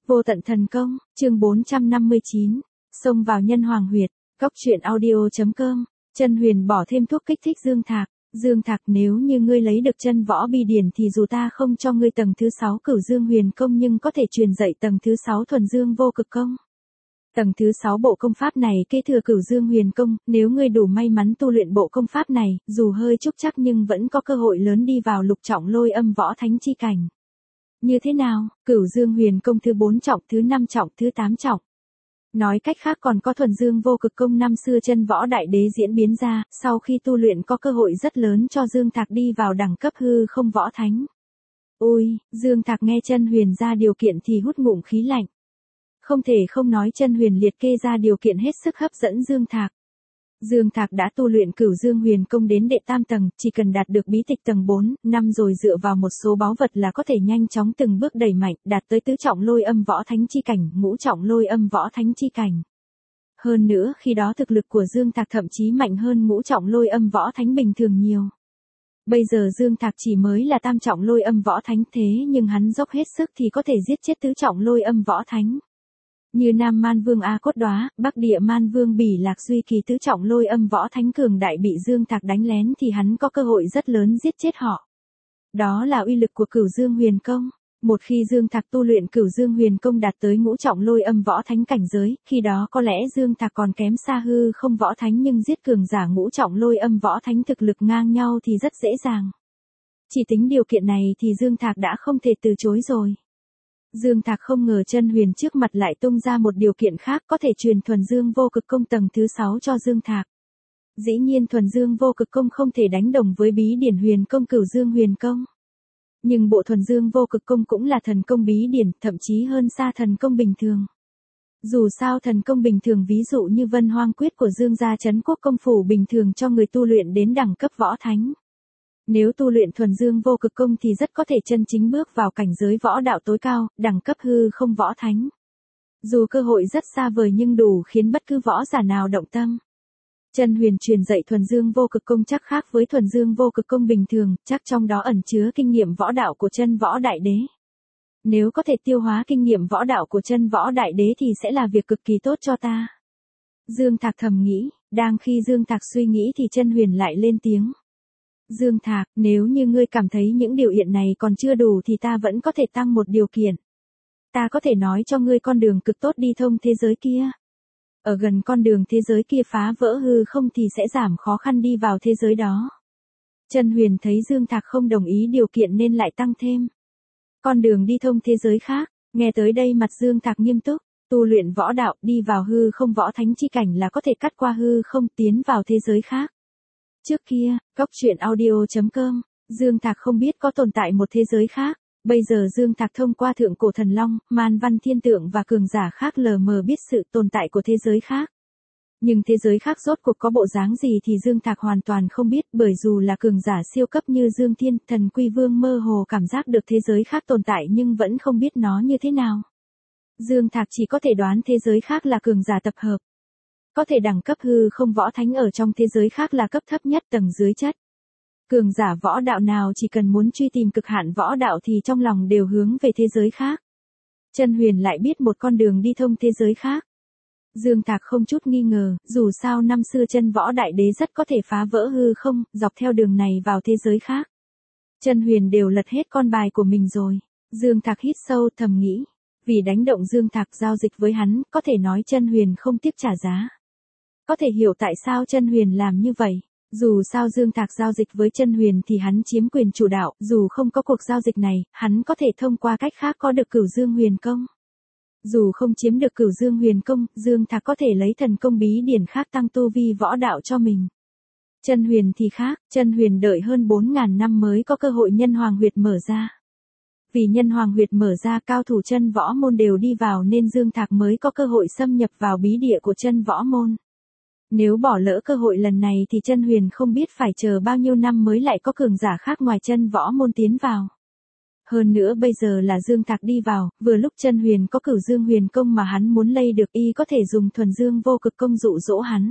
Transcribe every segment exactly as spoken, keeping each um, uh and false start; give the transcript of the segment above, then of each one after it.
Vô tận thần công, chương bốn trăm năm mươi chín, xông vào nhân hoàng huyệt, góc truyện audio.com, Chân Huyền bỏ thêm thuốc kích thích Dương Thạc, Dương Thạc nếu như ngươi lấy được chân võ bi điển thì dù ta không cho ngươi tầng thứ sáu cửu dương huyền công nhưng có thể truyền dạy tầng thứ sáu thuần dương vô cực công. Tầng thứ sáu bộ công pháp này kế thừa cửu dương huyền công, nếu ngươi đủ may mắn tu luyện bộ công pháp này, dù hơi trúc chắc nhưng vẫn có cơ hội lớn đi vào lục trọng lôi âm võ thánh chi cảnh. Như thế nào, cửu dương huyền công thứ bốn trọng, thứ năm trọng, thứ tám trọng. Nói cách khác còn có thuần dương vô cực công năm xưa chân võ đại đế diễn biến ra, sau khi tu luyện có cơ hội rất lớn cho Dương Thạc đi vào đẳng cấp hư không võ thánh. Ôi, Dương Thạc nghe Chân Huyền ra điều kiện thì hút ngụm khí lạnh. Không thể không nói Chân Huyền liệt kê ra điều kiện hết sức hấp dẫn Dương Thạc. Dương Thạc đã tu luyện cửu dương huyền công đến đệ tam tầng, chỉ cần đạt được bí tịch tầng bốn, năm rồi dựa vào một số báu vật là có thể nhanh chóng từng bước đẩy mạnh, đạt tới tứ trọng lôi âm võ thánh chi cảnh, ngũ trọng lôi âm võ thánh chi cảnh. Hơn nữa khi đó thực lực của Dương Thạc thậm chí mạnh hơn ngũ trọng lôi âm võ thánh bình thường nhiều. Bây giờ Dương Thạc chỉ mới là tam trọng lôi âm võ thánh thế nhưng hắn dốc hết sức thì có thể giết chết tứ trọng lôi âm võ thánh. Như Nam Man Vương A Cốt Đóa, Bắc Địa Man Vương Bỉ Lạc Duy kỳ tứ trọng lôi âm võ thánh cường đại bị Dương Thạc đánh lén thì hắn có cơ hội rất lớn giết chết họ. Đó là uy lực của cửu dương huyền công. Một khi Dương Thạc tu luyện cửu dương huyền công đạt tới ngũ trọng lôi âm võ thánh cảnh giới, khi đó có lẽ Dương Thạc còn kém xa hư không võ thánh nhưng giết cường giả ngũ trọng lôi âm võ thánh thực lực ngang nhau thì rất dễ dàng. Chỉ tính điều kiện này thì Dương Thạc đã không thể từ chối rồi. Dương Thạc không ngờ Chân Huyền trước mặt lại tung ra một điều kiện khác có thể truyền thuần dương vô cực công tầng thứ sáu cho Dương Thạc. Dĩ nhiên thuần dương vô cực công không thể đánh đồng với bí điển huyền công cửu dương huyền công. Nhưng bộ thuần dương vô cực công cũng là thần công bí điển, thậm chí hơn xa thần công bình thường. Dù sao thần công bình thường ví dụ như Vân Hoang Quyết của Dương gia Trấn Quốc công phủ bình thường cho người tu luyện đến đẳng cấp võ thánh. Nếu tu luyện thuần dương vô cực công thì rất có thể chân chính bước vào cảnh giới võ đạo tối cao, đẳng cấp hư không võ thánh. Dù cơ hội rất xa vời nhưng đủ khiến bất cứ võ giả nào động tâm. Chân Huyền truyền dạy thuần dương vô cực công chắc khác với thuần dương vô cực công bình thường, chắc trong đó ẩn chứa kinh nghiệm võ đạo của chân võ đại đế. Nếu có thể tiêu hóa kinh nghiệm võ đạo của chân võ đại đế thì sẽ là việc cực kỳ tốt cho ta. Dương Thạc thầm nghĩ, đang khi Dương Thạc suy nghĩ thì Chân Huyền lại lên tiếng. Dương Thạc, nếu như ngươi cảm thấy những điều kiện này còn chưa đủ thì ta vẫn có thể tăng một điều kiện. Ta có thể nói cho ngươi con đường cực tốt đi thông thế giới kia. Ở gần con đường thế giới kia phá vỡ hư không thì sẽ giảm khó khăn đi vào thế giới đó. Chân Huyền thấy Dương Thạc không đồng ý điều kiện nên lại tăng thêm. Con đường đi thông thế giới khác, nghe tới đây mặt Dương Thạc nghiêm túc, tu luyện võ đạo đi vào hư không võ thánh chi cảnh là có thể cắt qua hư không tiến vào thế giới khác. Trước kia, góc truyện audio.com, Dương Thạc không biết có tồn tại một thế giới khác, bây giờ Dương Thạc thông qua thượng cổ thần long, man văn thiên tượng và cường giả khác lờ mờ biết sự tồn tại của thế giới khác. Nhưng thế giới khác rốt cuộc có bộ dáng gì thì Dương Thạc hoàn toàn không biết bởi dù là cường giả siêu cấp như Dương Thiên, Thần Quy Vương mơ hồ cảm giác được thế giới khác tồn tại nhưng vẫn không biết nó như thế nào. Dương Thạc chỉ có thể đoán thế giới khác là cường giả tập hợp. Có thể đẳng cấp hư không võ thánh ở trong thế giới khác là cấp thấp nhất tầng dưới chất. Cường giả võ đạo nào chỉ cần muốn truy tìm cực hạn võ đạo thì trong lòng đều hướng về thế giới khác. Chân Huyền lại biết một con đường đi thông thế giới khác. Dương Thạc không chút nghi ngờ, dù sao năm xưa chân võ đại đế rất có thể phá vỡ hư không, dọc theo đường này vào thế giới khác. Chân Huyền đều lật hết con bài của mình rồi. Dương Thạc hít sâu thầm nghĩ. Vì đánh động Dương Thạc giao dịch với hắn, có thể nói Chân Huyền không tiếc trả giá. Có thể hiểu tại sao Chân Huyền làm như vậy. Dù sao Dương Thạc giao dịch với Chân Huyền thì hắn chiếm quyền chủ đạo, dù không có cuộc giao dịch này, hắn có thể thông qua cách khác có được cửu dương huyền công. Dù không chiếm được cửu dương huyền công, Dương Thạc có thể lấy thần công bí điển khác tăng tu vi võ đạo cho mình. Chân Huyền thì khác, Chân Huyền đợi hơn bốn nghìn năm mới có cơ hội nhân hoàng huyệt mở ra. Vì nhân hoàng huyệt mở ra cao thủ chân võ môn đều đi vào nên Dương Thạc mới có cơ hội xâm nhập vào bí địa của chân võ môn. Nếu bỏ lỡ cơ hội lần này thì Chân Huyền không biết phải chờ bao nhiêu năm mới lại có cường giả khác ngoài chân võ môn tiến vào. Hơn nữa bây giờ là Dương Thạc đi vào, vừa lúc Chân Huyền có cửu dương huyền công mà hắn muốn lây được y có thể dùng thuần dương vô cực công dụ dỗ hắn.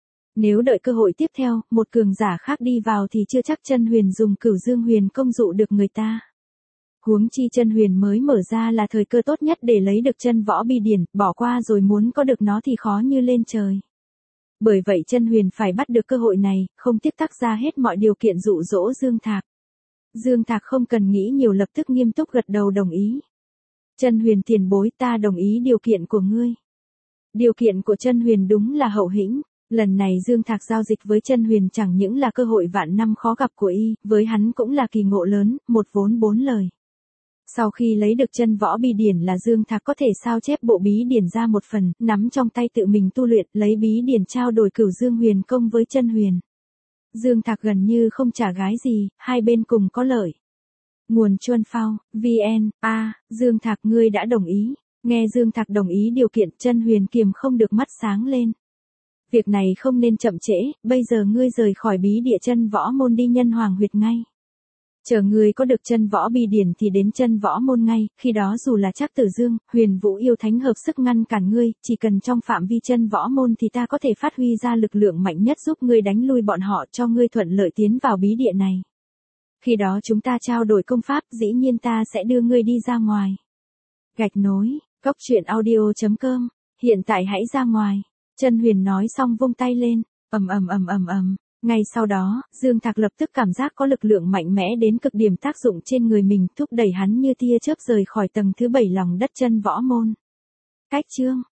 Nếu đợi cơ hội tiếp theo, một cường giả khác đi vào thì chưa chắc Chân Huyền dùng cửu dương huyền công dụ được người ta. Huống chi chân huyền mới mở ra là thời cơ tốt nhất để lấy được chân võ bi điển, bỏ qua rồi muốn có được nó thì khó như lên trời. Bởi vậy chân huyền phải bắt được cơ hội này, không tiếc tác ra hết mọi điều kiện dụ dỗ Dương Thạc. Dương Thạc không cần nghĩ nhiều lập tức nghiêm túc gật đầu đồng ý. Chân huyền tiền bối, ta đồng ý điều kiện của ngươi. Điều kiện của chân huyền đúng là hậu hĩnh. Lần này Dương Thạc giao dịch với chân huyền chẳng những là cơ hội vạn năm khó gặp của y, với hắn cũng là kỳ ngộ lớn, một vốn bốn lời. Sau khi lấy được chân võ bi điển là Dương Thạc có thể sao chép bộ bí điển ra một phần, nắm trong tay tự mình tu luyện, lấy bí điển trao đổi Cửu Dương Huyền Công với chân huyền. Dương Thạc gần như không trả gái gì, hai bên cùng có lợi. Nguồn Chuân Phao, vn, a, Dương Thạc ngươi đã đồng ý. Nghe Dương Thạc đồng ý điều kiện, chân huyền kiềm không được mắt sáng lên. Việc này không nên chậm trễ, bây giờ ngươi rời khỏi bí địa chân võ môn đi Nhân Hoàng huyệt ngay. Chờ ngươi có được chân võ bi điển thì đến chân võ môn ngay, khi đó dù là Trác Tử Dương, Huyền Vũ yêu thánh hợp sức ngăn cản ngươi, chỉ cần trong phạm vi chân võ môn thì ta có thể phát huy ra lực lượng mạnh nhất giúp ngươi đánh lui bọn họ, cho ngươi thuận lợi tiến vào bí địa này. Khi đó chúng ta trao đổi công pháp, dĩ nhiên ta sẽ đưa ngươi đi ra ngoài. Gạch nối, cốc truyện audio chấm com, hiện tại hãy ra ngoài. Chân huyền nói xong vung tay lên, ầm ầm ầm ầm ầm. Ngay sau đó, Dương Thạc lập tức cảm giác có lực lượng mạnh mẽ đến cực điểm tác dụng trên người mình, thúc đẩy hắn như tia chớp rời khỏi tầng thứ bảy lòng đất chân võ môn. Cách chương